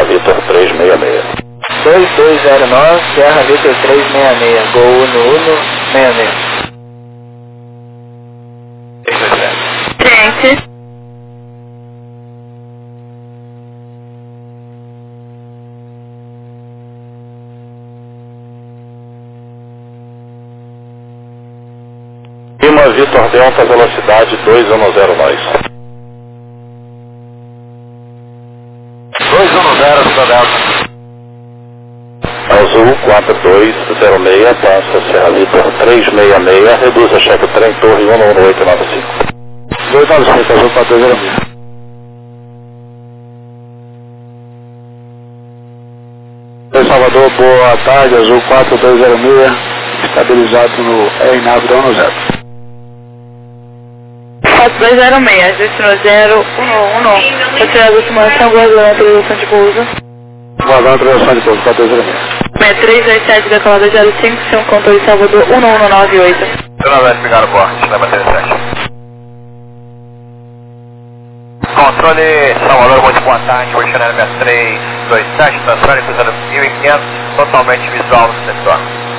Vitor 366. 2209, Sierra Vitor 366, Gol 1166. Gente. Lima Vitor Delta, velocidade 210 nós. 210, Vitor Delta. Azul 4206, passa Sierra Vitor 366, reduz a cheque trem Torre 11895. 295, Azul 4206. Oi, Salvador, boa tarde, Azul 4206, estabilizado no RNAV 110. 4206, destino 0111, retirada da simulação, guardando a autorização de pouso. Guardando a autorização de pouso, 4206. 6327, decolada 05, seu controle Salvador 1198. Eu não pegar o corte, leva 37. Controle Salvador, muito boa tarde, Oceanário 6327, transfere cruzando 1500, totalmente visual no setor.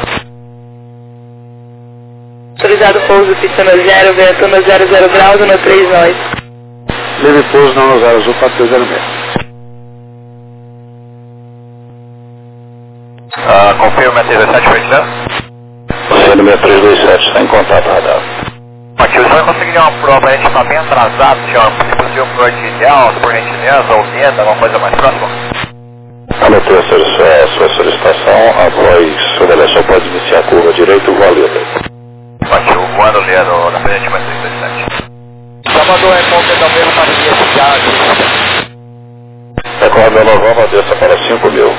Autorizado pouso, pista no 0, vento no 00 graus, no 3 nós. Livre pouso não no 0, Azul 4206. Confirma 327, foi isso? Oceano 6327, está em contato radar. Aqui, o senhor conseguiria uma prova, a gente está bem atrasado, senhor, se possível por ideal, por gentileza, ou tenta, alguma coisa mais próxima? Anotei a sua solicitação, após o avaliação pode iniciar a curva direito, valida. Aqui, o voando ali na frente mais 327. Salvador, é bom que mesmo para esse viagem. Recorda meu Novamba, desça para 5.000.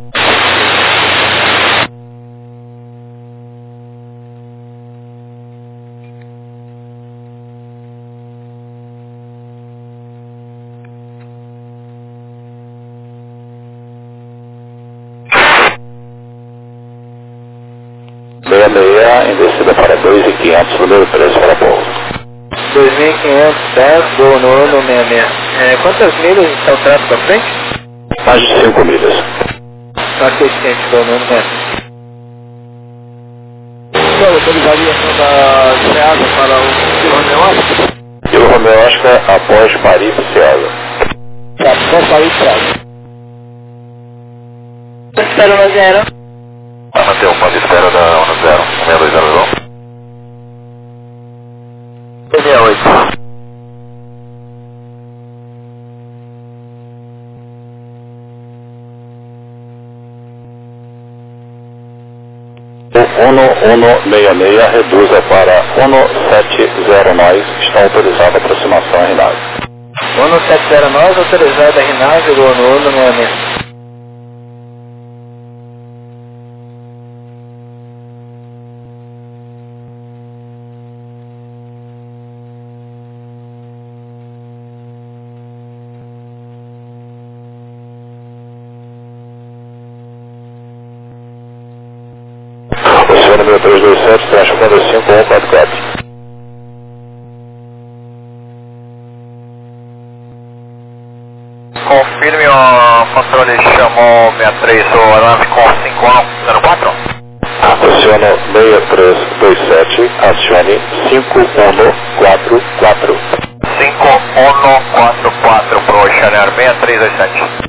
Em descida para 2.500, número 13 para pouso. 2.510, Gol 1166. Quantas milhas está o tráfego à frente? Mais de 5 milhas. Só 600, Gol 1166. Senhor, autorizaria da Ceasa para o Vila Romeu? Vila Romeu Oscar após Paris e Ceasa. Tá, após Paris e Ceasa. Espero no 0. Vai manter o ponto de espera da 10, 6200. 68. O 1166 reduza para 170 nós, está autorizada a aproximação em nave. 170 nós, autorizada a RNAV, Gol 1166. Oceano 6327, transferindo 5144. Confirme o controle chamou 63, o aeronave com 5104. Oceano 6327, acione 5144. 5144 para o Oceanário 6327.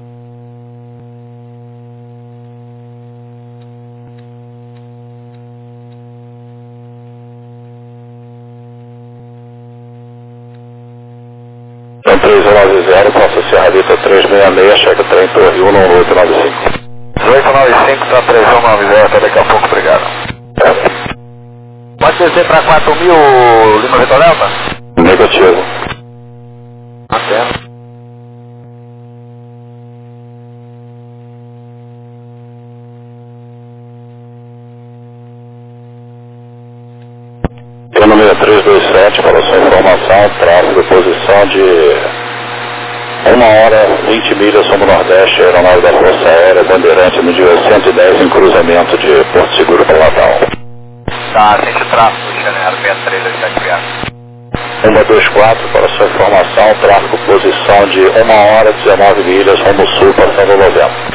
Então 3190, passa Sierra Vitor 366, checa trem Torre 11895. 1895 para 3190, até daqui a pouco, obrigado. Pode descer para 4.000, Lima Vitor Delta? Negativo. Até. Plano 6327, para sua informação, tráfego, posição de 1 hora, 20 milhas sobre o Nordeste, aeronave da Força Aérea, Bandeirante, no dia 110, em cruzamento de Porto Seguro para Natal. Tá, gente, tráfego, Janeiro 6327, obrigado. 124, para sua informação, tráfego posição de 1 hora 19 milhas, rumo sul, passando 90.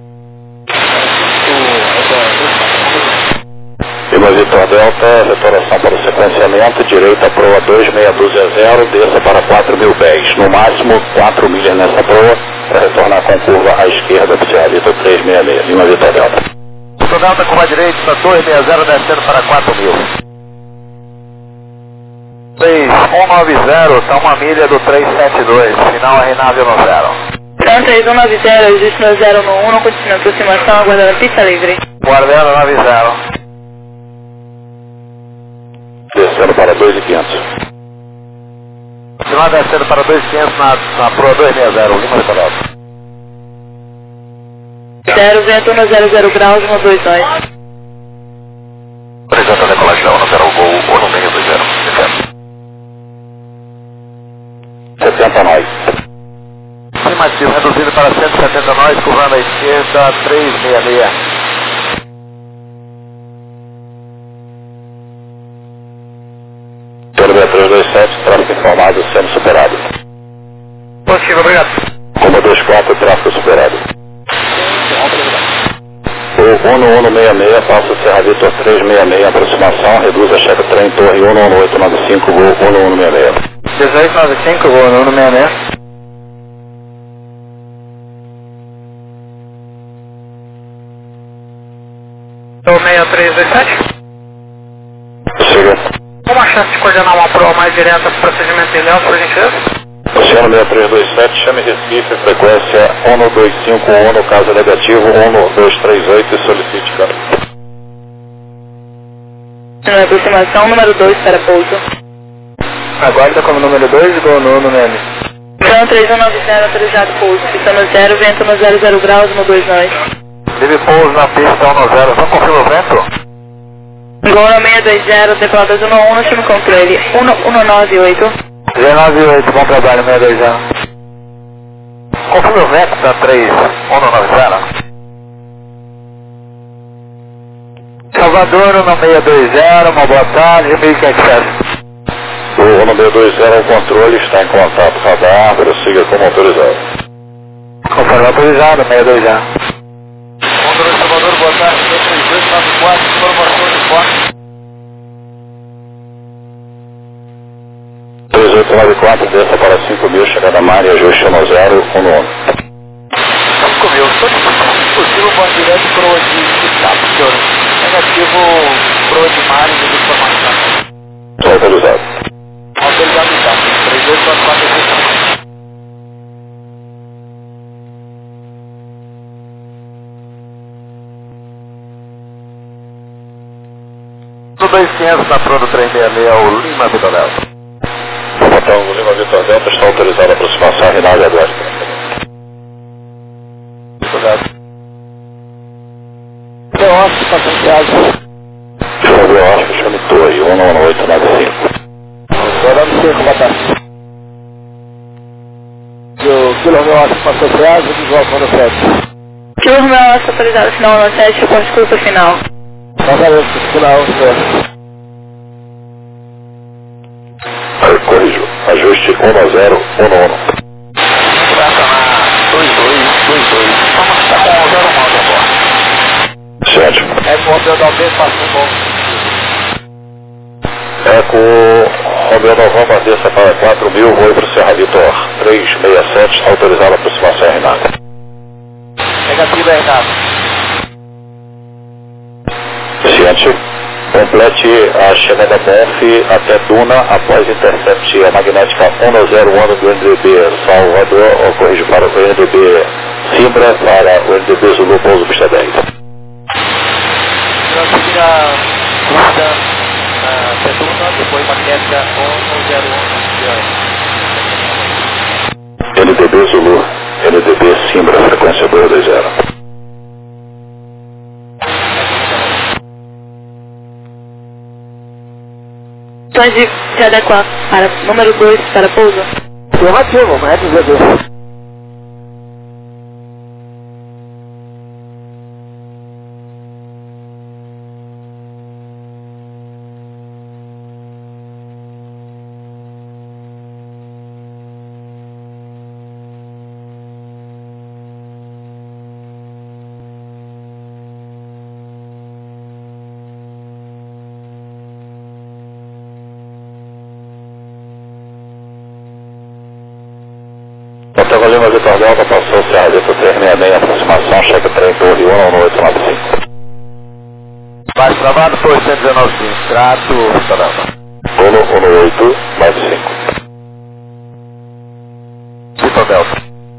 Lima Vitor Delta, restauração para o sequenciamento, direita proa 2620, desça para 4.000 pés, no máximo 4 milhas nessa proa, para retornar com curva à esquerda para o Serra Vitor 366, Lima Vitor Delta. Vitor Delta, curva direita, 260, descendo para 4.000. 3190, está 1 milha do 372, final Renável no 0. Então 3190, existe no 0 no 1, continua a aproximação, aguardando pista livre. Guardando 90. Descendo para 2.500. Continua descendo para 2.500 na proa 260, Lima Vitor Delta. 0, vento 100 graus, 129. Apresenta a decolagem da 10 Gol, 1620. 70 nós. Afirmativo, reduzido para 170 nós, curvando à esquerda, 366. Pelo 327, tráfego informado sendo superado. Positivo, obrigado. Como 24, tráfego superado. O 1166 passa Serra Vitor 366, aproximação, reduz a chefe trem torre 11895, voo 1166. 1895, voo 166. Estou 6327. Chega. Uma chance de coordenar uma prova mais direta para o procedimento de Ilhéus, por gentileza? Oceano 6327, chame Recife, frequência 1251, no caso negativo 1238 e solicite câmbio. Na aproximação, número 2 para pouso. Aguarda como número 2, voo no 166. Então 3190, autorizado pouso. Pista no 0, vento no 00 graus, 129. Deve pouso na pista 10, só confirma o vento? Gol 620, decolador 11, no time controle 1198. 198, bom trabalho, 620. Confirma o vento da 3190. Salvador, 1620, uma boa tarde, 1500. O 1620 ao controle está em contato radar, prossiga como autorizado. Conforme autorizado, 620. Controle Salvador, boa tarde, 23894, informação de forte. 3894, desça para 5.000, chegada a Mari, ajuste 10, 11. 5.000, possível voz direto proa de status, senhor. Negativo, proa de Mari, de informação. Autorizado. Autorizado status, 3894. No 200 na proa do 366, o Lima Vitor Delta. Então, o Lima Vitor Delta está autorizado a aproximação, Rinaldi Aguarda. Teófilo, passando Thiago. Chama o Oscar, chame Torre, 11895. Rodando 5, boa tarde. E o Kilo Romeu Oscar passou Thiago, desvolta no 7. Kilo Romeu Oscar, autorizado final no 7, ponte curta final. Valeu, final, senhor. Corrijo, ajuste 10, 11. Trata na 2222. Está com 11 moto agora. Certo. É com o Romeu da B, passa um bom. Romeu Novamba, desça para 4.000, voo para o Serra Vitor 367, está autorizado a aproximação, Renato. Negativo é Renato. Ciente. Complete a chegada Bonf até Duna após intercept a magnética 101 do NDB Salvador, ou corrige para o NDB Simbra, para o NDB Zulu, pouso pista 10. Transfira curta até Duna, depois magnética 101. NDB Zulu, NDB Simbra, frequência 220. De se adequar para número 2 para pouso. Afirmativo, mas é Nova Lima Vitor Delta, passou Serra Vitor 366, aproximação, cheque trem Torre 11895. Mais travado, foi 119 trato, Vitor Delta. 11895. Vitor Delta.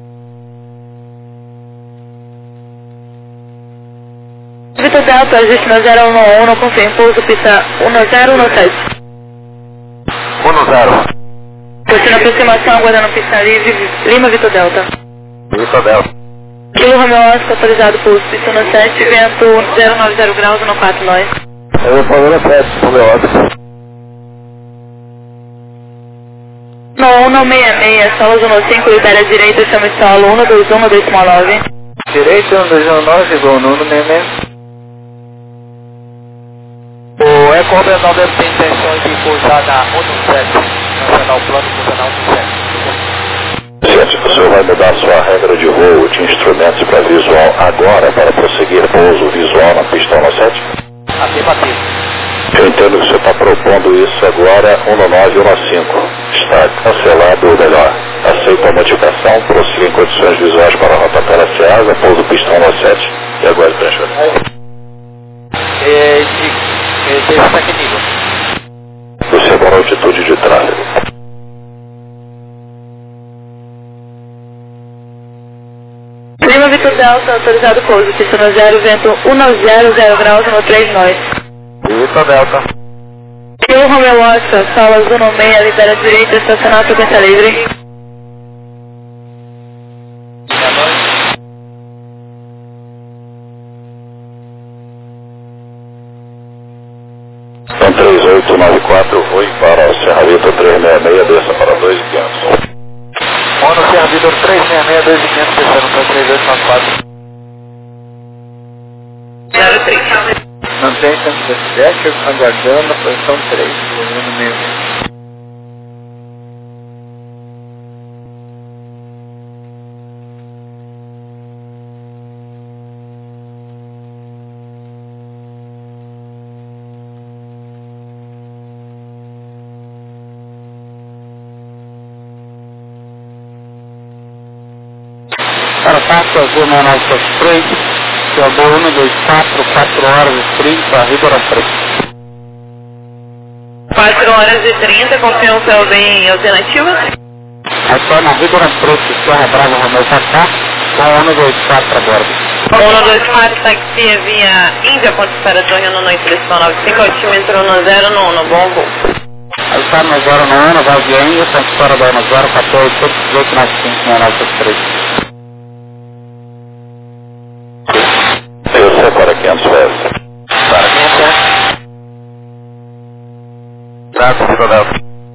Vitor Delta, ajuste no 0111, confirme pouso, pista 1017. 10. Curtindo a aproximação, aguardando pista livre, Lima Vitor Delta. Vitor Delta. Kilo Romeo Oscar, autorizado pouso, pista 17, vento 090 graus, 14 nós. Eu vou fazer a 7, Romeo Oscar. No 166, solo 15, libera a direita, chama solo 121, 219. Direito 1219, igual no 66. O Eco Romeo 9 tem intenções de pousar na 17, nacional plano, nacional 17. Gente, o senhor vai mudar sua regra de voo de instrumentos para visual agora para prosseguir pouso visual na pista 17? Afirmativo. Eu entendo que o senhor está propondo isso agora 19115. Está cancelado, ou melhor, aceita a modificação, prossiga em condições visuais para a rotatória Ceasa, pouso pista 17 e agora o transferência. Está que nível? Você agora a altitude de tráfego. Lima Vitor Delta, autorizado pouso, pista 0, vento 100 graus, 13 nós. Vitor Delta. Kilo Romeo Oscar, sala 16, libera a direita, estacionar frequência livre. Então 3894, voe para o Serra Vitor 366, desça para 2500. Ono Serra Vitor 366, 2500, descendo para 3294. 03. Mantém 117, aguardando a posição 3, volume mesmo. Para Passo Azul 973, Teodoro 124, 4 horas e 30, Víbora Preto. 4 horas e 30, confirma o céu bem alternativa. Retorna a Víbora Preto, Serra Brava, Romeu Pacá, com 124 a bordo. 124, taxi via Índia, ponto para Torre no noite decimal 95, altímetro 10 no 1, bom voo. Alçar no 091, vai via Índia, ponto para da 014, 895, 973. Você para 500 pés. Para 500. Trato, Vitor Delta.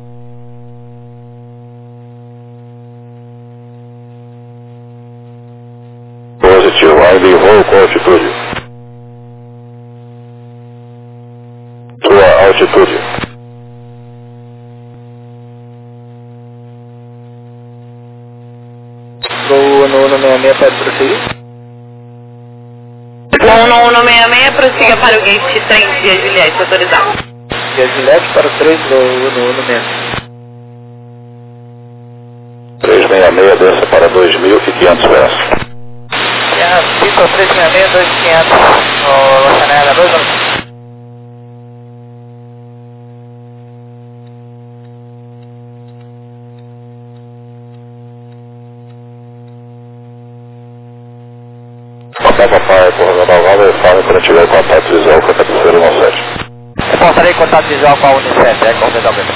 Positivo, ainda em voo com altitude. Sua altitude. Vou no 166, pode prosseguir? 11166, prossiga para o gate 3 de Juliette, autorizado. E a Gillette para o 3, vou no 166. 366, desça para 2500 pés. Vitor 366, 2500, no Chanela 2 ou Papai, Corredor Naval, fala quando tiver contato visual com a terceira 17. Reportarei contato visual com a Unicef, é completamente.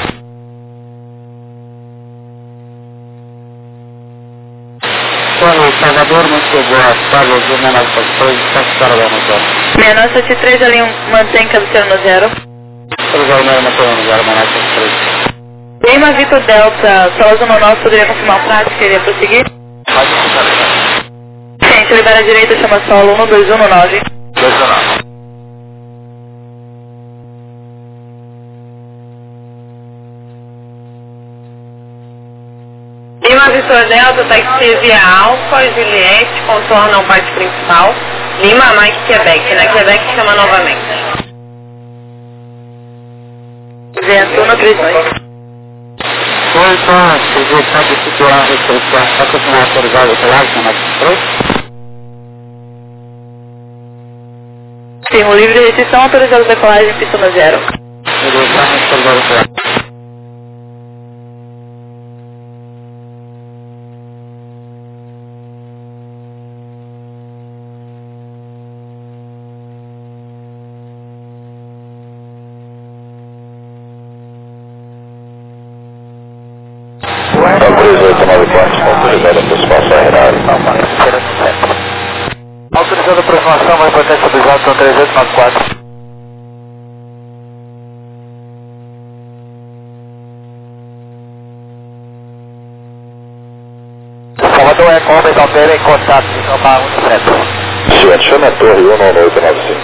Salvador, muito boa tarde, Azul 973, Passo para da 6973, ali mantém cabeceira no 0. Cruzar 991, 0973. Lima Vitor Delta, sala zona 9, poderia confirmar o prático, queria prosseguir? Pode começar. Gente, libera a direita, chama solo 12119. 219. Lima Vitor Delta, taxi via Alfa, Juliette, contorna o parte principal. Lima, Mike, Quebec. Na Quebec chama novamente. Vento 132. sugestão de situar a restrição para continuar autorizado pela área na 3? Termo livre de restrição, autorizado decolagem, pista no 0. Sugestão autorizada pela área. Então, 3894, autorizada a aproximação RNAV. Autorizando a aproximação, mais potência dos altos são 3894. Salvador é com Homem da Aldeira em contato de São Paulo 17. Ciente, chama a torre 19895.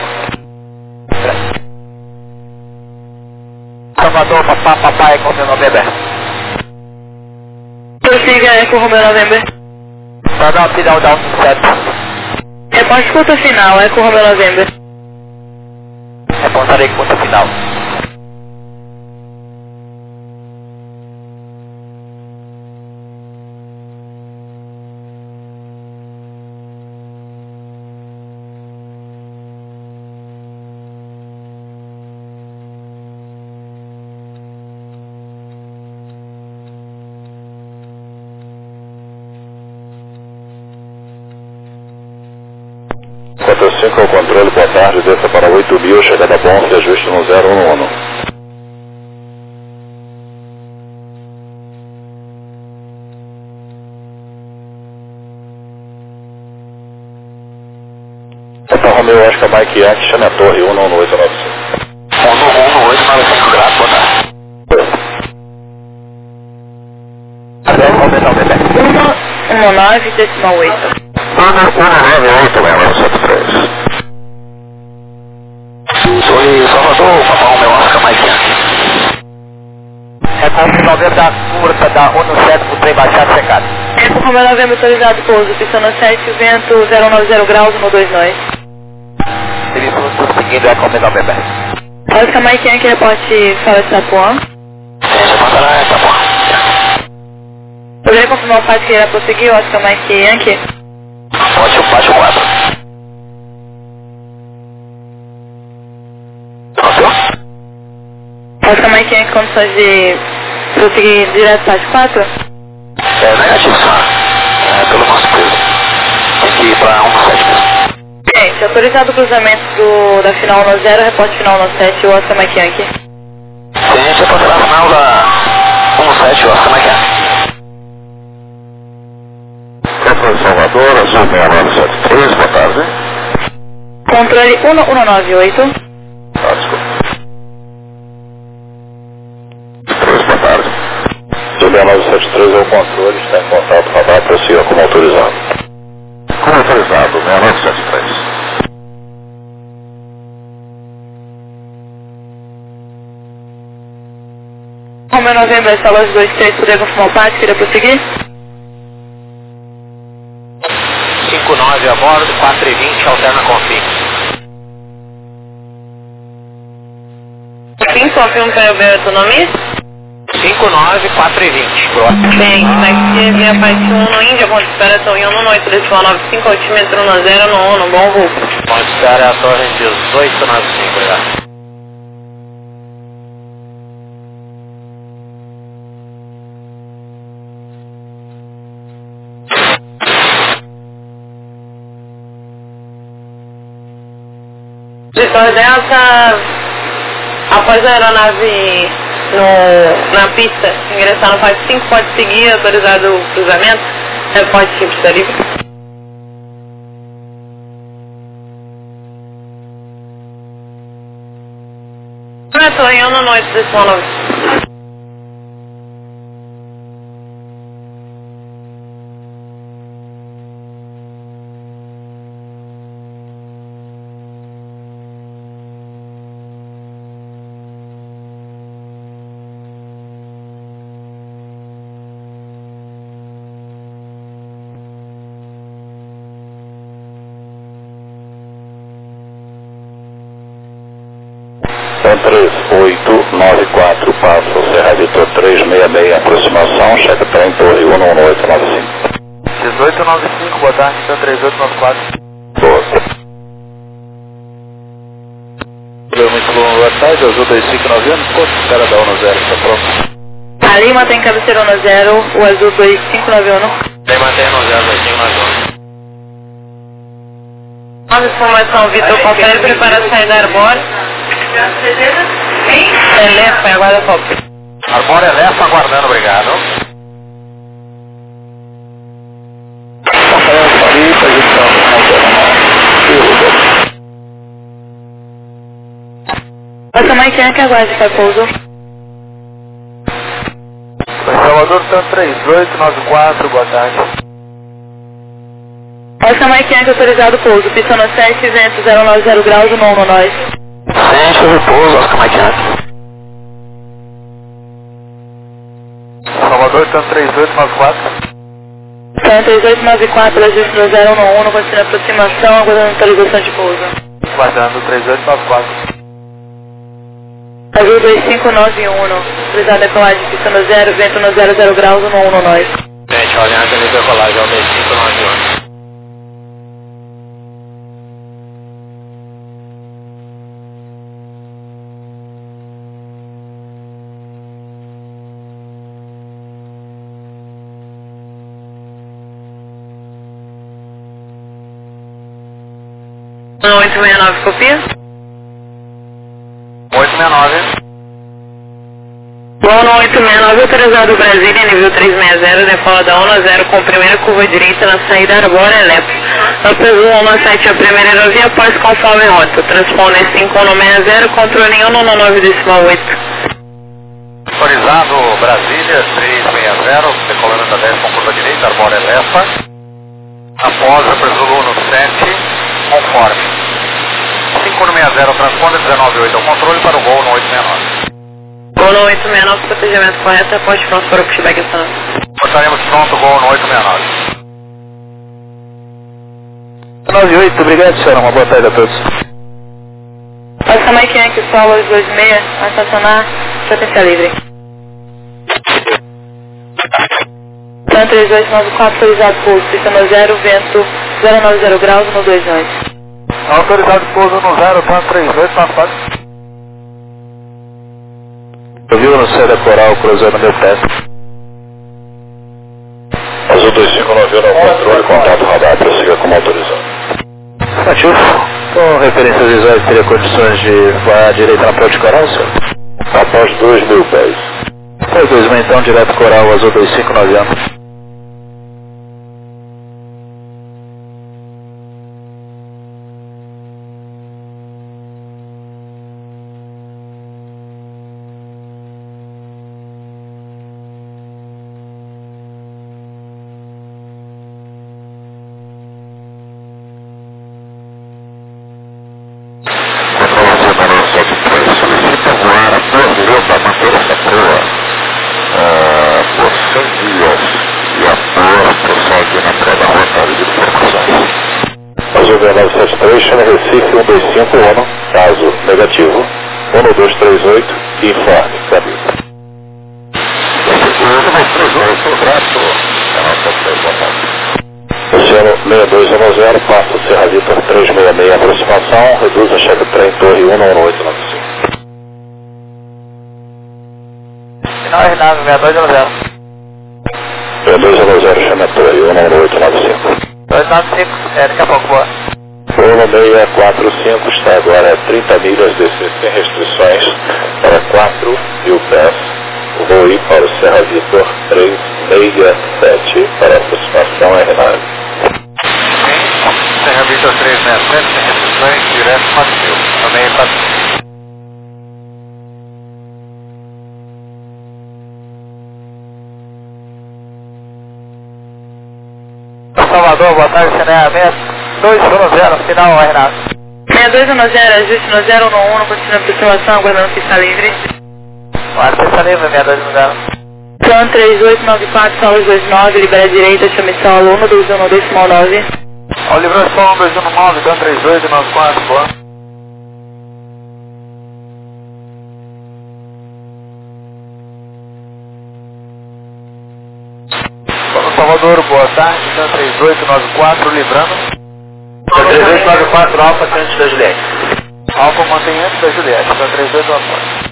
Salvador, papai, com meu nome é Prossiga Eco Romeo November. Para dar uma final da 17. Reporte conta final, Eco Romeo November. Reportarei conta final. Conta 5 ao controle, boa tarde, desça para 8.000, chegada bom, se ajuste no 011. Então, Romeo, Oscar, Mike Yankee, chame a torre 11895. 11895 graus, boa tarde. Até o momento, 119,8. 198, Oi, Salvador, papai, meu Oscar Mike Yankee. Reporte Novembro da curta da 17 para o trem baixado secado. Eco Romeo November autorizado pouso, pista no 7, vento 090 graus, 129. Serviço seguindo é com Novembro. Oscar Mike Yankee, reporte fala de Tapuã. Reportará Itapuã. Poderia confirmar o fato que irá prosseguir, Oscar Mike Yankee? Pode 4. Oscar Mike Yankee, condições de prosseguir direto para 4? É negativo, senhora. Pelo nosso peso. Tem que ir para 17 mesmo. Gente, autorizado o cruzamento da final no 0, reporte final no 7, o Oscar Mike Yankee. Ciência para a final da 17, Oscar Mike Yankee. Controle Salvador, azul 6973, boa tarde. Controle 1198. Ah, desculpa. 3, boa tarde. Azul 6973 é o controle, está em contato com a data, prossiga como autorizado. Como autorizado, 6973. Romeo November, salas 23, poderia confirmar o pátio, queria prosseguir? 59 a bordo, 4:20, alterna com fim. Sim, confirmo para eu ver a tua nome? 59, 4:20. Bem, aqui via parte 1 no Índia, ponto de espera são em 19395, altímetro no 0 no 1, bom voo. Ponto de espera é a torre 1895, já. Vitor Delta, após a aeronave na pista, ingressar no parte 5, pode seguir, autorizado o cruzamento, pode ir para livre. Na torre, eu não noite desse mono. Então, 3894, passa Serra Vitor 366, aproximação, cheque trem Torre 11895. 1895, boa tarde, então 3894. Boa. Muito bom, boa tarde, Azul 2591, quanto espera da 10, está pronto? A Lima tem cabeceira 10, o Azul 2591. Tem matéria 10, 2591. Nova informação, Vitor, confere, prepara a saída Arbora. Elefa, aguarda qualquer. Arbora Elefa, aguardando, obrigado. Passa mais quem é que aguarde para pouso? Salvador, tanto 3894, boa tarde. Passa mais quem é que autorizado o pouso, pista no 7, vento 090 graus, não no nós. Centro do pouso, Oscar Maikiak. Salvador, tanto 3894. Então 3894, ajuste no 011, continua a aproximação, aguardando autorização de pouso. Guardando 3894. Azul 2591, autorizado a decolagem, pista no 0, vento no 00 graus, não no nós. Gente, olha a decolagem, é o 2591. No 869, copia? 869. Bom, no 869, autorizado Brasília, nível 360, decola da 1-0 com primeira curva direita na saída Arbora Elefa. Apesar no 7 a primeira aerovia após conforme rota. Transponder 5160, controle 199,8. Autorizado Brasília 360, decolando da 10 com curva direita, Arbora Elefa. Após a Presulo no 7, conforme. 5160, transponder 198 ao controle para o voo no 869. Voo no 869, protegimento correto, aposte pronto para o pushback ação. Estaremos pronto, voo no 869. 98, obrigado senhora, uma boa tarde a todos. Passa mais quem é que solo 26, a estacionar, potência livre. Então 3894, autorizado pouso, pista no 0, vento 090 graus, no 29. Autorizado pouso no 0, tanto 3894. Ouviu no céu da Coral, cruzando meu pé. Azul 2591, controle, contato radar, prossiga como autorizado. Ativo. Com referências visuais, teria condições de voar à direita na ponte Coral, senhor? Após 2.000 pés. Pois 2, então, direto Coral, Azul 2591. Azul 973, chama Recife 125, ONU, caso negativo, 1238, informe, caminho. Oceano 6210, passa Serra Vitor 366, aproximação, reduz a cheque trem Torre 11895. Final Renato, 6210. 6210, chama Torre 11895. 295, daqui a pouco, boa. Voo 645 está agora a 30 milhas DC sem restrições para 4.000 pés. Vou ir para o Serra Vitor 367 para a aproximação R9. Serra Vitor 367, sem restrições, direto 4.000. Também para... Salvador, boa tarde, CNA 6210, final Renato. 6210, ajuste no 011, continua a aproximação, aguardando pista livre. Guarda pista livre, 6210. Plan 3894, solo 29, libera a direita, chame solo 121, 9. Ó, livrou solo 121, então 3894, boa. Salvador, boa tarde, então 3894, livrando. 3894 Alfa, antes da Juliette. Alfa mantém antes da Juliette, então 3894.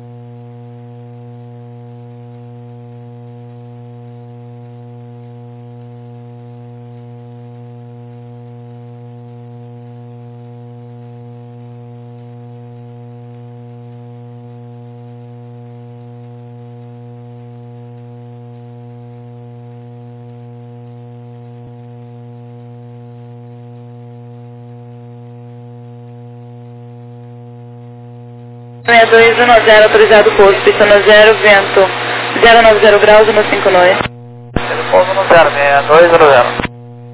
É 210, autorizado posto, pista no 0, vento 090 graus, 159. Telefone no 06200.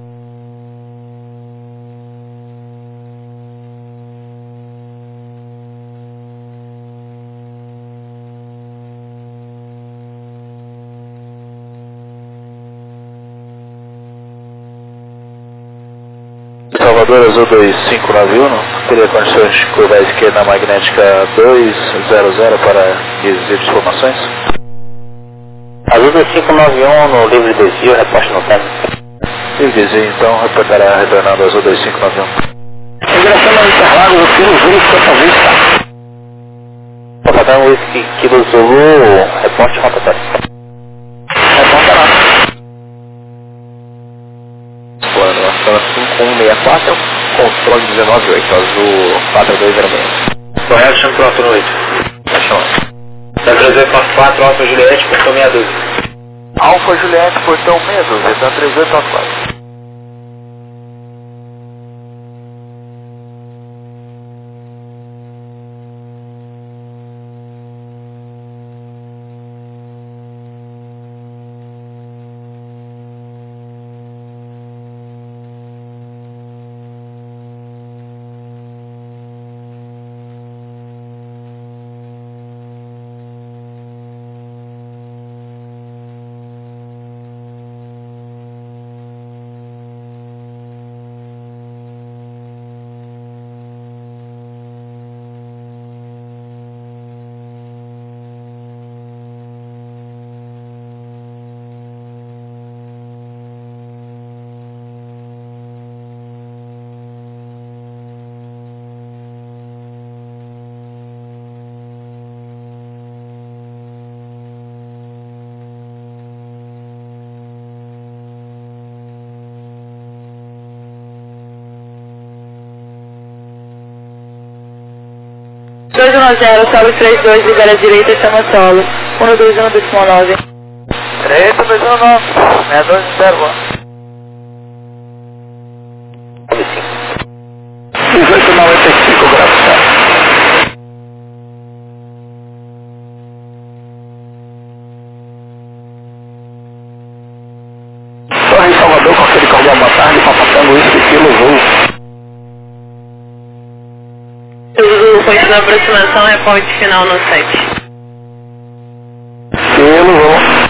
Salvador Azul 2591, teria condições de curvar à esquerda na magnética 200 para desvio de informações? Azul 2591 no livre desvio, reposte no tempo. Livre desvio, então, reportará retornando Azul 2591. Migração no Interlagos, o Kilo Zulu 50 vista. Rotação Whisky Kilo Zulu, reposte rotatório. Reposta lá. Plano, Astana 5164, controle 198, Azul 4206. Correto, chama pro alto no 8. Da 3844, Alfa Juliette, portão 62. Alfa Juliette, portão 62, então 3894. Salve 32, ligar à direita, chama solo. 121, 3219, 6201. 1895 graus, certo? Torre em Salvador, com aquele cordial boa tarde, papatando Whisky Kilo Zulu. Zulu, ponto da aproximação, reporte final no 7. Kilo Zulu.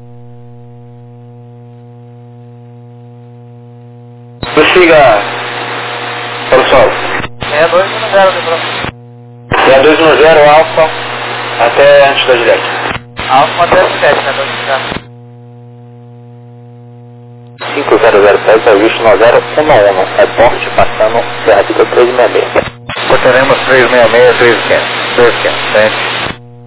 Prossiga para o solo. 6210, livrando. 6210 Alfa, até antes da Juliette. Alfa até 7, 6210. 5007, ajuste no 011, reporte passando Serra Pica 366. Teremos 366, 3500, frente.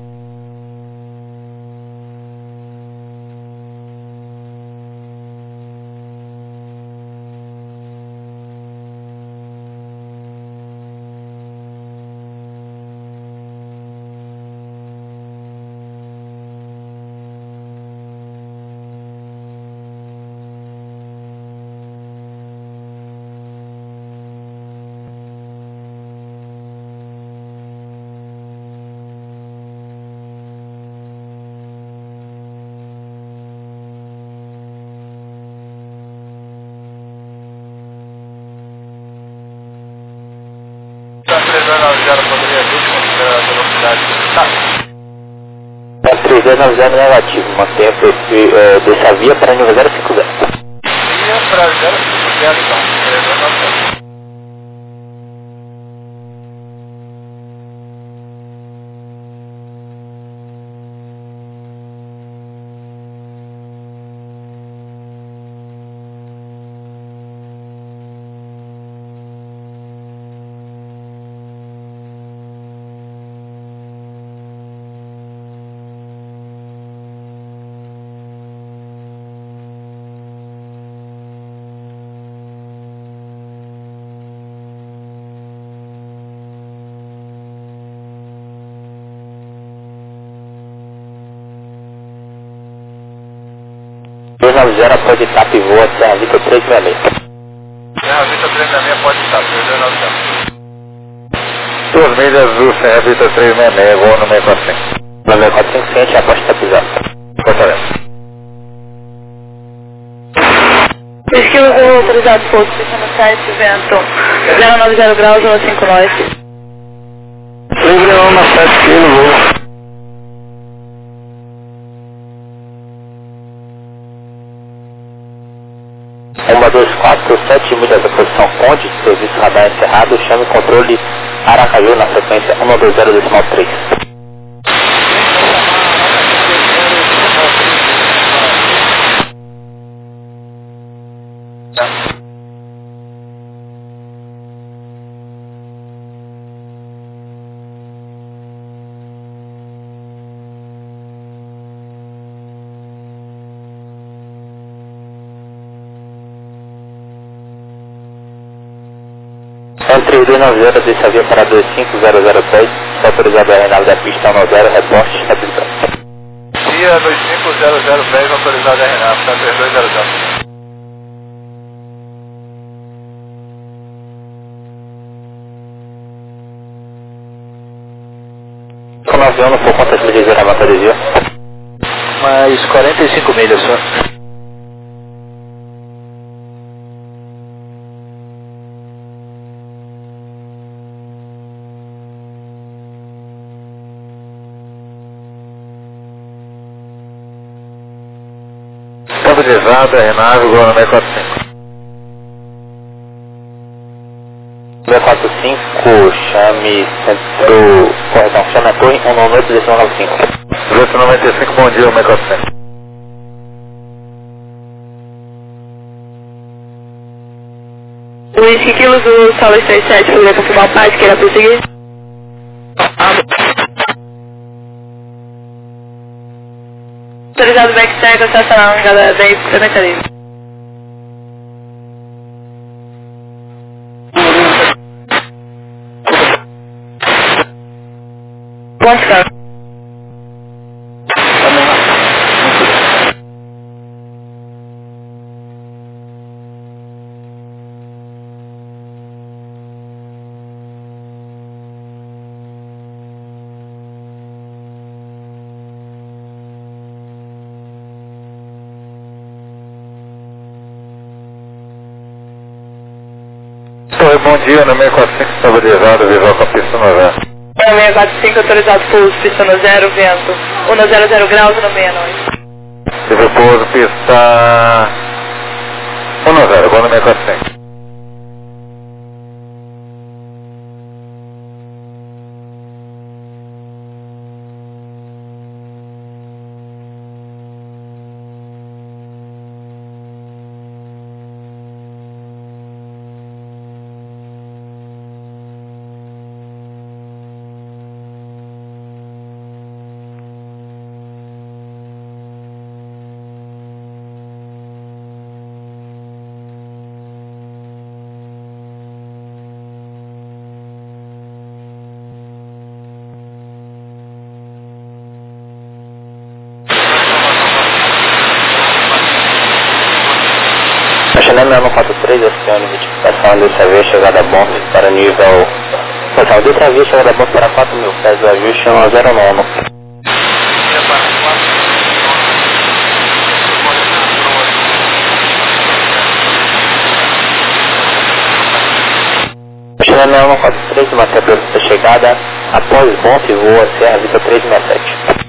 É 3290 negativo, mantenha dessa via para nível 050. Via para 050, então. 3290. 290 pode estar pivô até a Vita 366. Serra Vita 366 pode estar, 290. 2 milhas do Serra Vita 366, voo no 645. No 645, ciente, a pode estar pisando. Cortaremos. 3 kg autorizado posto, pista no site, vento 090 graus, 15 norte. Livre 1 7 kg, voo. Uma 247 milhas da posição Conde, serviço radar encerrado, chame controle Aracaju na sequência 120,3. Entre 290, deixa a via para 25006, autorizado a renave da pista 10, reporte, estabilidade. Via 25006, autorizado a renave, está 3200. Como avião não for quantas milhas de gravata desvio? Mais 45 milhas só. Estabilizada, renave, voo no 645. 645, chame centro, correção, chame a torre 198,95. 295, bom dia, 645. Whisky Kilo do Sala 37, poderia confirmar o pai que queira prosseguir? Autorizado backstack, estacionar, galera, 10, 70 livre. Bom descanso. Oi, bom dia, no 645, estabilizado, visual com a pista 90. 645, autorizado pouso, pista no 0, vento 100 graus no 69. Tive pouso, pista 10, voo no 645. Chanel 143, oceano de notificação dessa via, chegada a Bonfim para nível... Pessoal, dessa via, chegada a Bonfim para 4.000 pés, o ajuste 109. Chanel 143, uma da chegada, após Bonfim, voa Serra Vita 367.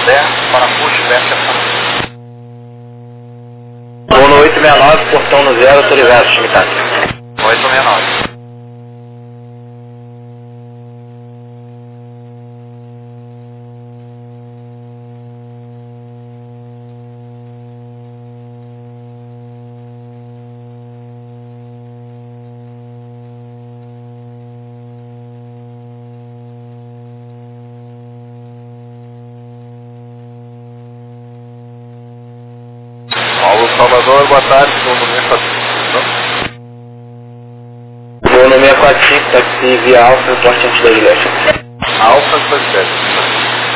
10, parafuso, veste a fundo. Vou no 869, portão no 0, autorizado, time tá. 869. Paulo Salvador, boa tarde, vou no 645. Vou no 645, táxi via Alfa, porte antes da igreja. Alfa 27.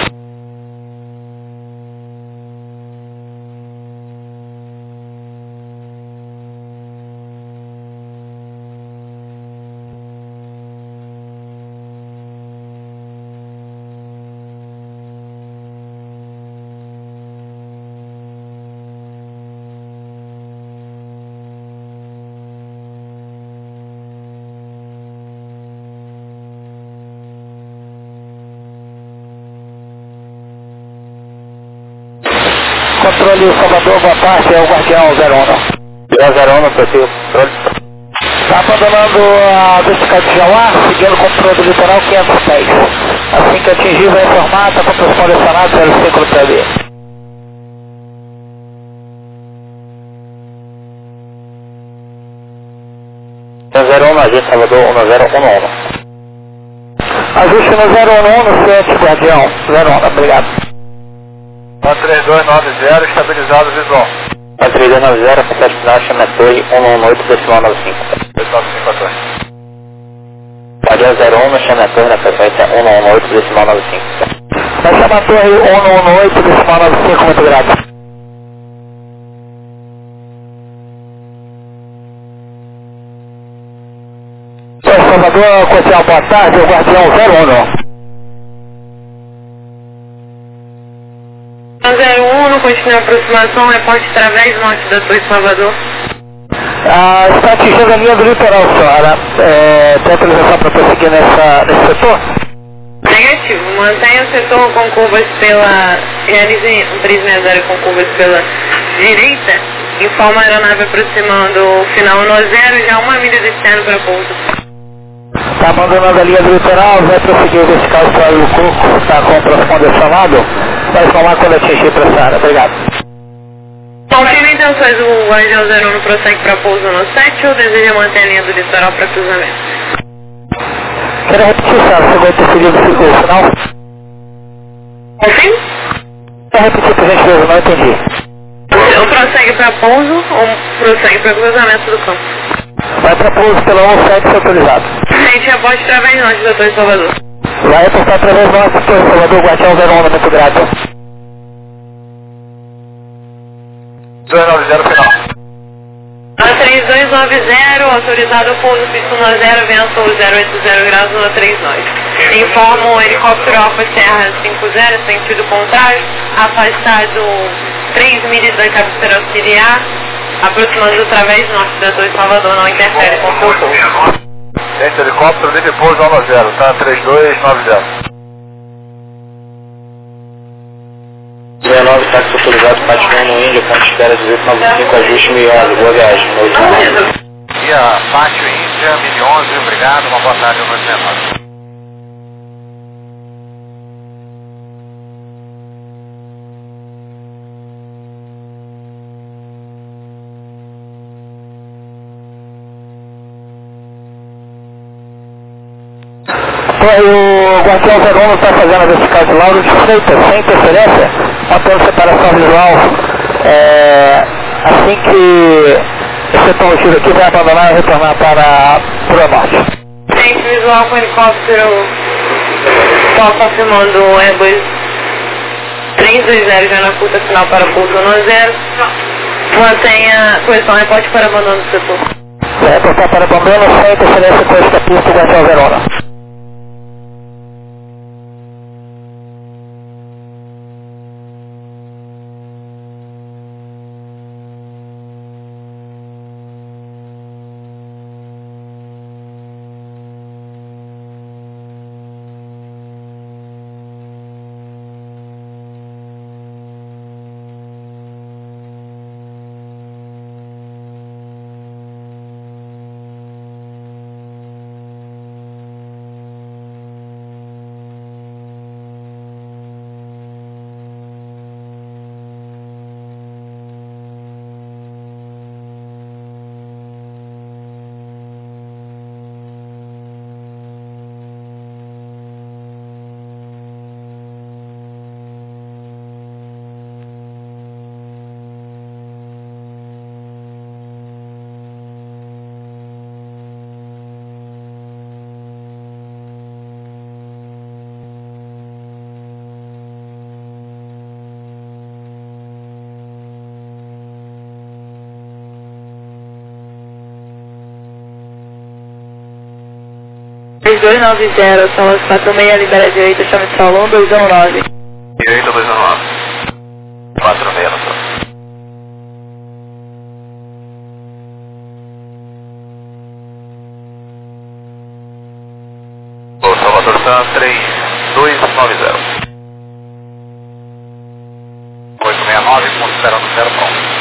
Controle Salvador, boa tarde, é o Guardião 01. 01, perfil, controle. Está abandonando a vertical de Jauá, seguindo o controle do litoral 510. Assim que atingir, vai informar, está com o transponder acionado 05 no PB. 01, agente Salvador, 1011. Ajuste no 011, 7, Guardião 01, obrigado. 13290, estabilizado visual. 13290, completo final, chama torre 118, decimal 95. 295 a torre. Guardião 01, chama torre na frequência 118, decimal 95. Vai chamar a torre 118, decimal 95, muito grave. Salvador, Cotial, boa tarde, o Guardião 01. 01, continua a aproximação, reporte através norte da Torre Salvador. Está atingindo a linha do litoral, senhora. Tem autorização para prosseguir nesse setor? Negativo, mantenha o setor com curvas pela... Realize um 360 com curvas pela direita. Informa a aeronave aproximando o final no 0, já 1 milha de externo para pouso. Está abandonando a linha do litoral, vai prosseguir o vertical Estrada do Coco, está com o transponder acionado. Vai informar quando atingir para essa área. Obrigado. Confirme então se o Guardião 01 prossegue para pouso no 7 ou deseja manter a linha do litoral para cruzamento? Quero repetir, senhora, você vai interferir o sinal? Confirme? Quero repetir, por gentileza, não entendi. Ou prossegue para pouso ou prossegue para cruzamento do campo? Vai para pouso pela 17, se autorizado. Gente, reporte através norte da Torre Salvador. Vai reportar através do nosso Torre Salvador, Guardião 01, muito grato. 290 final. A 3290, autorizado o pouso fixo no 0, vento 080 graus no 39. Informa o helicóptero Alfa Serra 50, sentido contrário, afastado 3 milhas da cabeceira auxiliar, aproximando através norte da Torre Salvador, não interfere com o seu pouso. Gente, helicóptero livre pouso 90, tá? 3290. 19, táxi autorizado, Patinão no Índia, ponto de espera 1895, ajuste 1011, boa viagem, 819. Via Pátio Índia, 1011, obrigado, uma boa tarde, 919. O Guardião 01 está fazendo a vertical de Lauro de Freitas, sem interferência, mantendo separação visual. Assim que esse setor giro aqui vai abandonar e retornar para o norte. Frente visual com helicóptero, só confirmando o Airbus 320 já na curta final para pouso no 0. Mantenha correção, reporte para abandono do setor. Vai reportar para abandono sem interferência com esta pista, Guardião 01. 290, são as 46, libera a direita, chama de Saulão, 219. Direita 219. 46 no sol. Salvador San 3290. 869, considerando 0 pronto.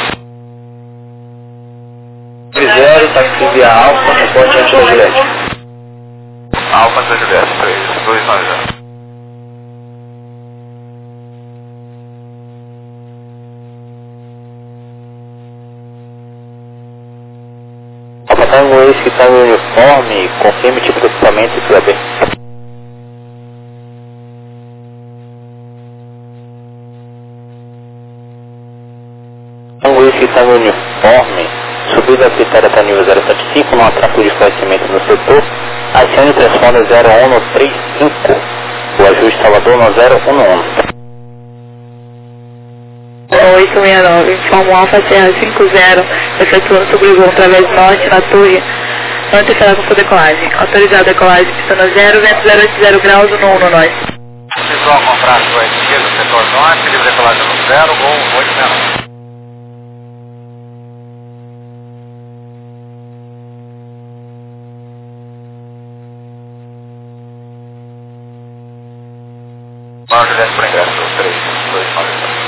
0, táxi via Alfa, reporte antes da Juliette. Alfa antes da Juliette, 3290. Alfa Tango, esse que está no uniforme, confirme o tipo de equipamento e saber. Tango, esse que está no uniforme, subida apitada para nível 075, não atraco de esclarecimento no setor, acione transponder 0135, o ajuste Salvador no 011. 869, informa Alfa Serra 50, efetuando sobrevoo através norte na torre, antes da sua decolagem. Autorizada a decolagem, pista no 0, vento 080 graus, no 1 no nós. Visual contrário à esquerda, setor norte, livre decolagem no 0, voo 869. Maior Juliette por ingresso, 3290.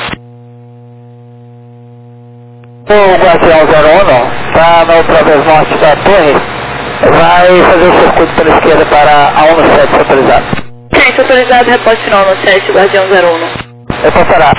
O Guardião 01 está no través norte da torre, vai fazer o circuito pela esquerda para a 17 autorizado. Sim, autorizado, reposte final no 7, Guardião 01. Reportará.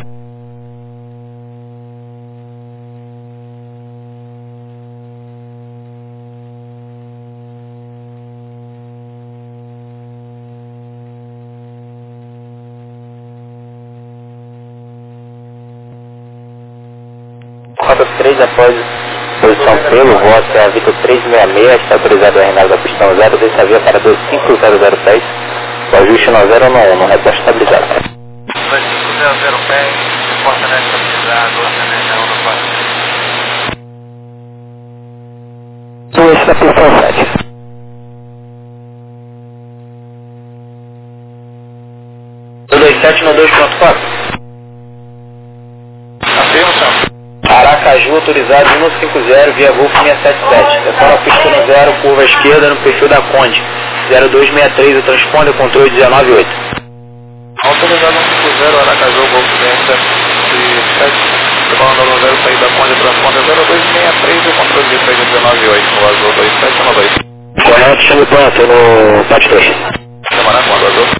Rota 3 após posição pelo, voo até a Vitor 366, está autorizado a Reinaldo da pistão 0, dessa via para 250010, o ajuste no 011, no reposte estabilizado. 250010, reposte estabilizado, ascendente a 1 no 2 da pistão 7. O 27 no 2.4. Afirmação. Aracaju autorizado 150 via Golf 677. Decora a pista no 0, curva esquerda no perfil da Conde. 0263, o transponder, controle 198. Autorizado 150, Aracaju, Golf 677. Decora no 0, saída da Conde, transponder 0263, o controle de saída 198, no azul 2712. Correto, chame o plano, estou no parte 2. Semana quando azul?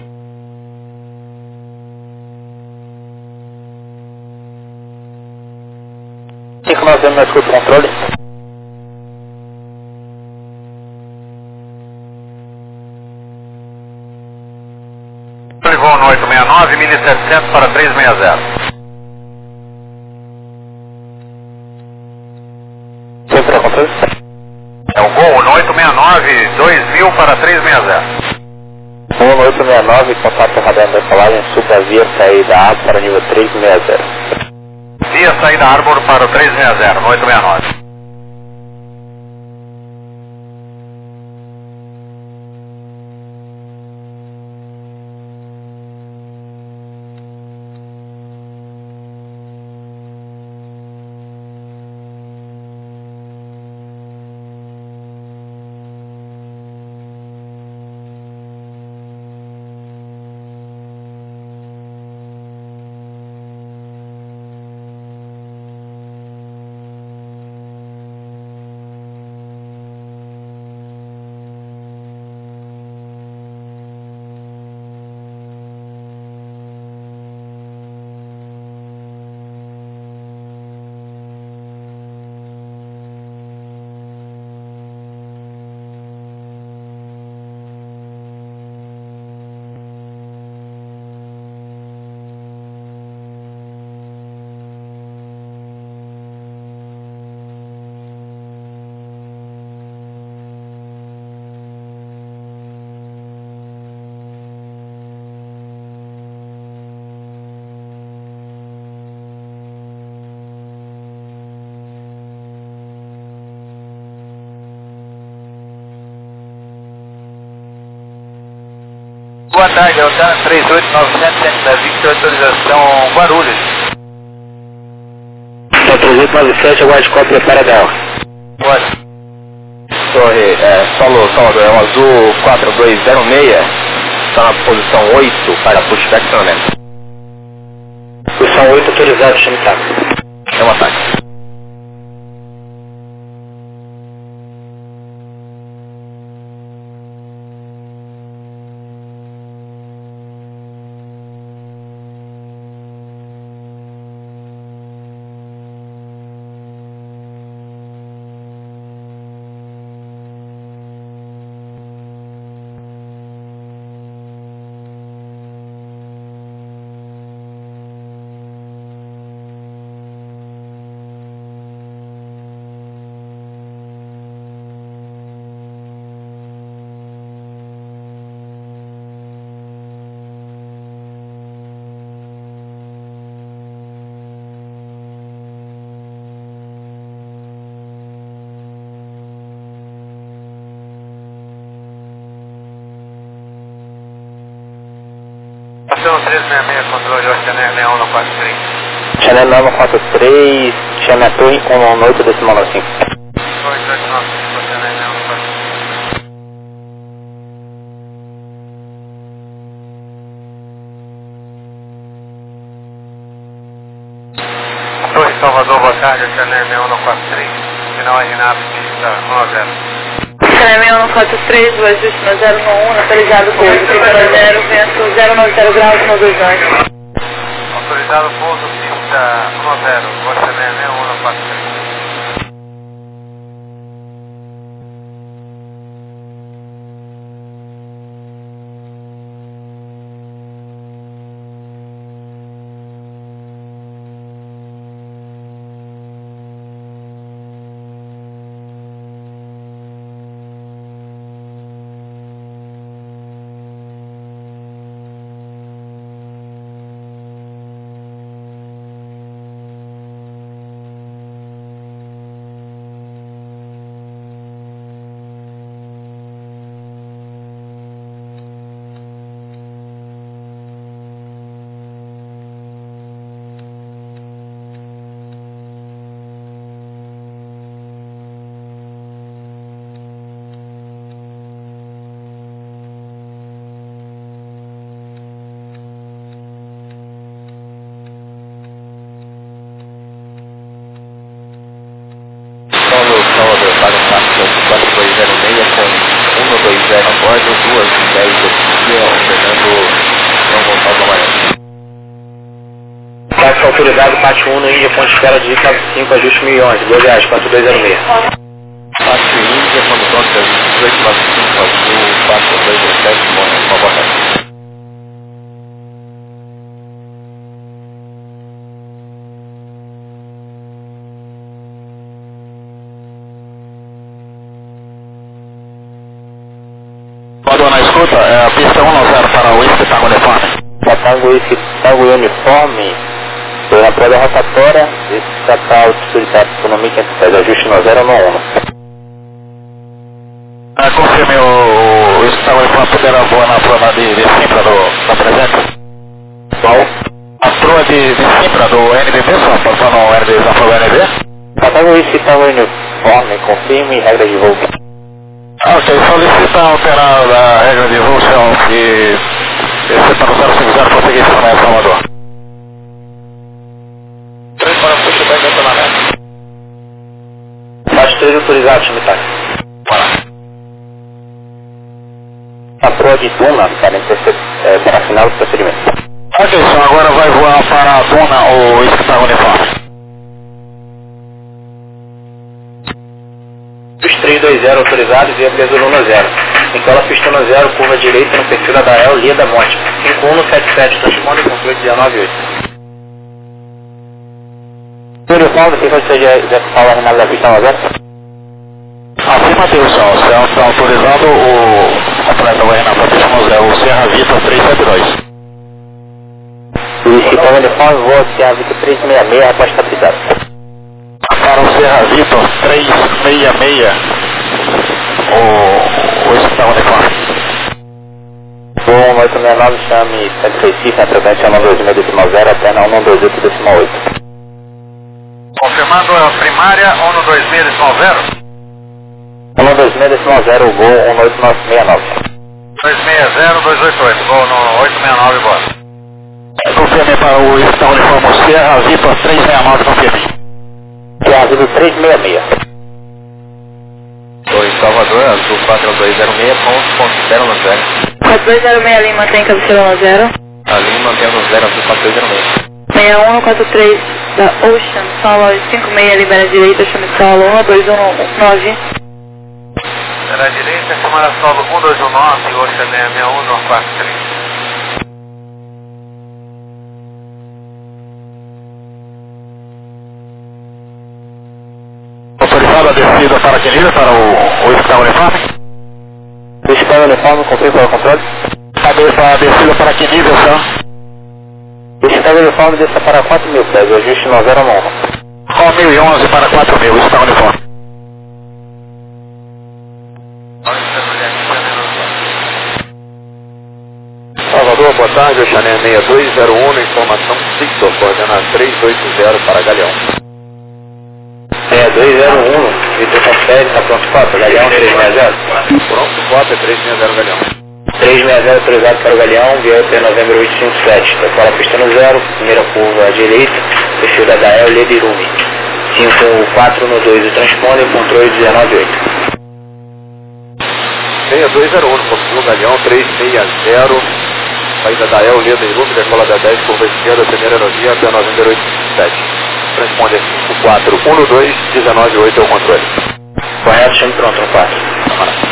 O que nós temos na escuta controle? Voo no 869, 1700 para 360. Sempre a controle? É o Gol no 869, 2000 para 360. Voo no 869, contato radar da decolagem, supra via saída A para nível 360. Via saída Arbor para o 360, no 869. Boa tarde, é o Tana 3897 autorização Guarulhos. Então 3897, aguarde cópia para dela. Boa. Torre, solo Salvador, é um azul 4206, está na posição 8 para pushback treinamento. Posição 8 autorizado, chame táxi. É um ataque. Estação 366, controle de Chanel 6143. Chanel 6143, chame a torre 118 decimal 95. 889, Chanel 6143. Torre Salvador, boa tarde, Chanel 6143. Final Renato, pista 1-0. Chanel 6143, o ajuste no 091, autorizado pouso, pista 0, vento 090 graus, 129. Autorizado pouso, pista 1-0, boa Chanel 6143. Salvador, para o Táxi 4206 com 120 a bordo, 210 de operando São Gonçalo do Maranhão. Táxi autorizado, parte 1 no Índia, ponte escala de 5, ajuste 1011, R$2, 4206. Táxi Índia, condutor 1895, azul 4217, Mônica, boa tarde. Na escuta, é a pista 190 para o Whisky Tango Uniforme. Tango Whisky Tango Uniforme, pela prova rotatória, estatal altitude da economia 510, ajuste no 091. Confirme o Whisky Tango Uniforme, poderá voar na prova de Simpra da presente. Qual? A prova de Simpra do NBB, só passando o NBB na prova NB? Tango Whisky Tango Uniforme, confirme regra de voo. Ok, solicita alterar a regra de evolução e esse para o 050 conseguir informar em Salvador. 3 para pushback de acionamento. Baixo 3 autorizado, chame táxi. A proa de Duna para a final do procedimento. Ok, senhor, agora vai voar para a Duna o Whisky Tango Uniforme. 320 autorizado, via peso Luna 0. Então ela pista no 0, curva direita no perfil da Dael, linha da Monte. 5177, transponder controle 198. Uniforme, você consegue executar o arrenado da pista no 0? Afirmativo, senhor. O está autorizado, o atleta vai reinar para a pista no 0, o Serra Vitor 372. O sistema uniforme voa Serra Vitor 366, após estabilizado. Para o Serra Vitor 366, o sistema uniforme. Voo 1869, chame 165 na frequência 126.0 até na 128.8. Confirmando a primária 126.0. 126.0, voo 18969. 260-288, voo no 869, bora. Confirme para o Estão Uniforme Sierra, Vitor 369, confirme. Sierra Vitor 366. Oi, Salvador, Azul 4206, ponto 0 4206 Lima, mantém cabeceira no 0. Ali mantendo 0, Azul 4206. 6143 da Ocean, solo 56, libera a direita, chame solo 1219. Era direita, chamada solo 1219, Ocean 661, no 43. Autorizado a descida para que nível? Para o Estão Uniforme? O Estão Uniforme, confirma para o controle. A descida para que nível, senhor? O Estão Uniforme desça para 4.000 pés, o ajuste 909. 1011 para 4.000, Estão Uniforme. Salvador, boa tarde, Oxané 6201, informação Victor, coordenada 380 para Galeão. 6201, Vitor Confere, na pronto 4, Galeão 360. Pronto, cópia 360 Galeão. 360 autorizado para o Galeão, VLP novembro 857, decola pista no 0, primeira curva à direita, perfil da Dael, Ledirume. 54 no 2, o transponder, controle 198. 6201, confirmou Galeão 360, saída da El, Leda e Lume, decola da 10, curva esquerda, primeira aerovia até novembro 857. Transponder 5412, 198 é o controle. Correto, chame pronto no 4.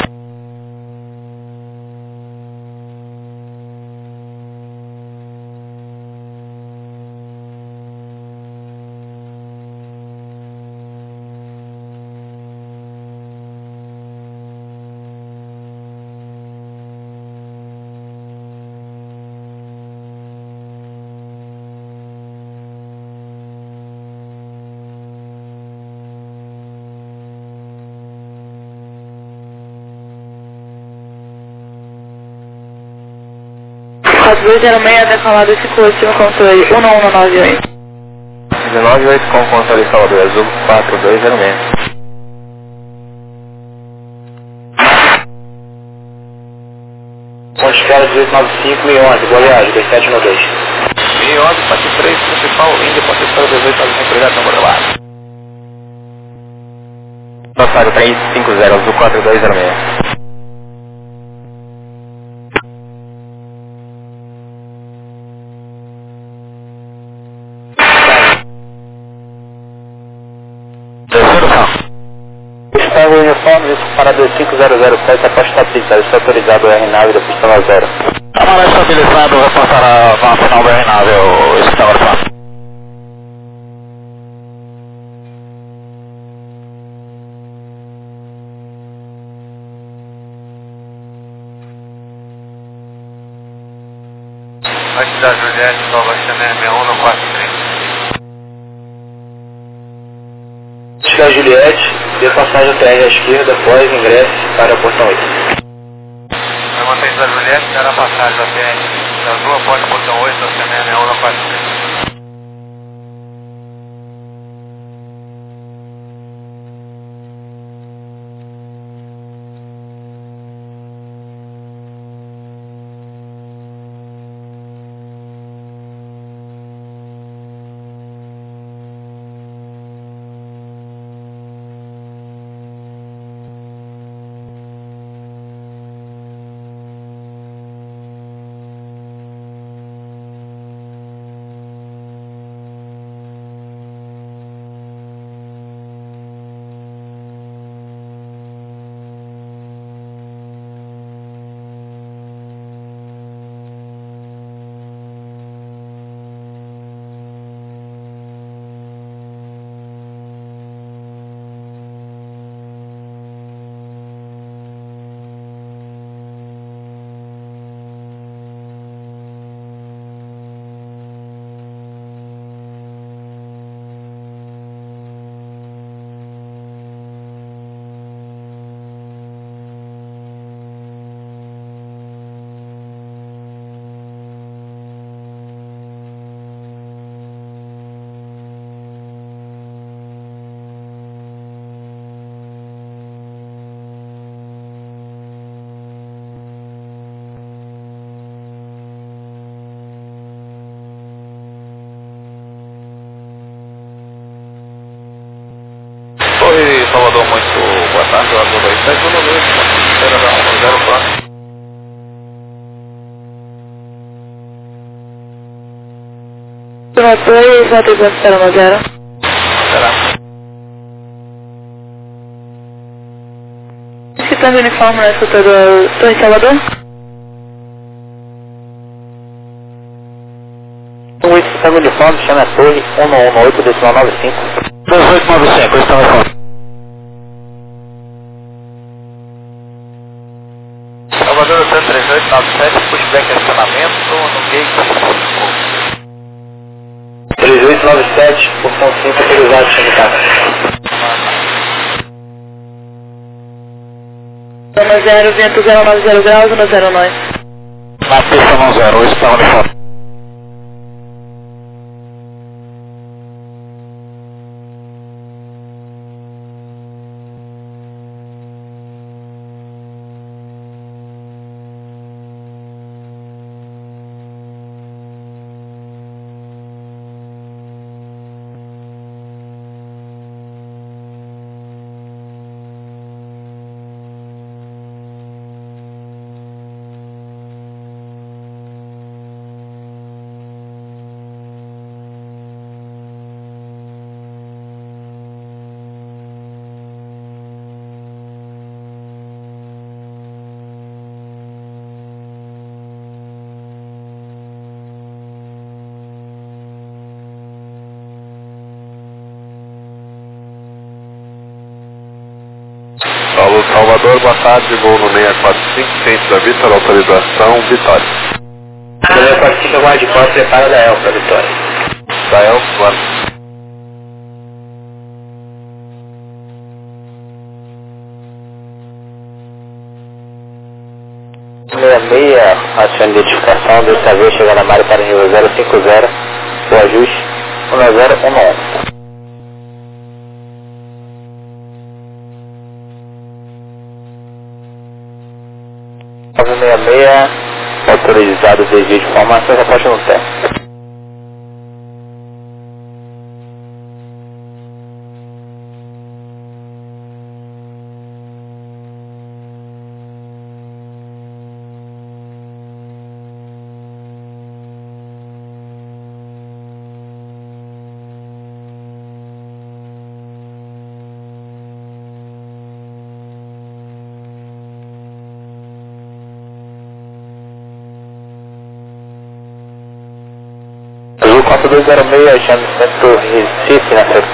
Quatro 206, decolado esse curso no controle 11198. 198 com controle Salvador, Azul 4206. Ponte Escala 1895, 1011, boa viagem, 2792. 1011, parte 3, principal, Índia, ponte Escala 1895, empregado número lá. Passado 350, Azul 4206. Estão Uniforme, isso para 25007, após estabilizado, está autorizado o RNAV da pista 0. Camarada estabilizado, vai passar a final do RNAV, o Estão Uniforme. Antes da Juliette, Nova Chané 61 no 43. Escala Juliette, dê passagem TR à esquerda, após ingresso para o portão 8. Vai manter da Juliette, dará passagem da TR da Azul após o portão 8, da Chané 61 no 43. tarde, o Azul aí, 10 Zulu Luiz, espera da 10 próximo. Zona 2, atenção, espera 10. Será? Você está no uniforme na escuta do Torre Salvador? O sistema de uniforme chama a torre 1118-95. 2895, esse telefone. Salvador 3897, pushback acionamento no gate 3897, porção 5, autorizado, sindicato. Zona 0, vento 090 graus, zona 09. Na pista não 0, esse tá uniforme. Alô, Salvador, boa tarde, voo no 645, ciente da Vitória, autorização, Vitória. 645, aguarde porta, prepara da Elfa, Vitória. Da Elfa, 66, acione de identificação, dessa vez chegando a Mari para nível 050, o ajuste 1011. 966, autorizado o desvio de informações, aposta no pé. Azul 4206, chame centro Recife, na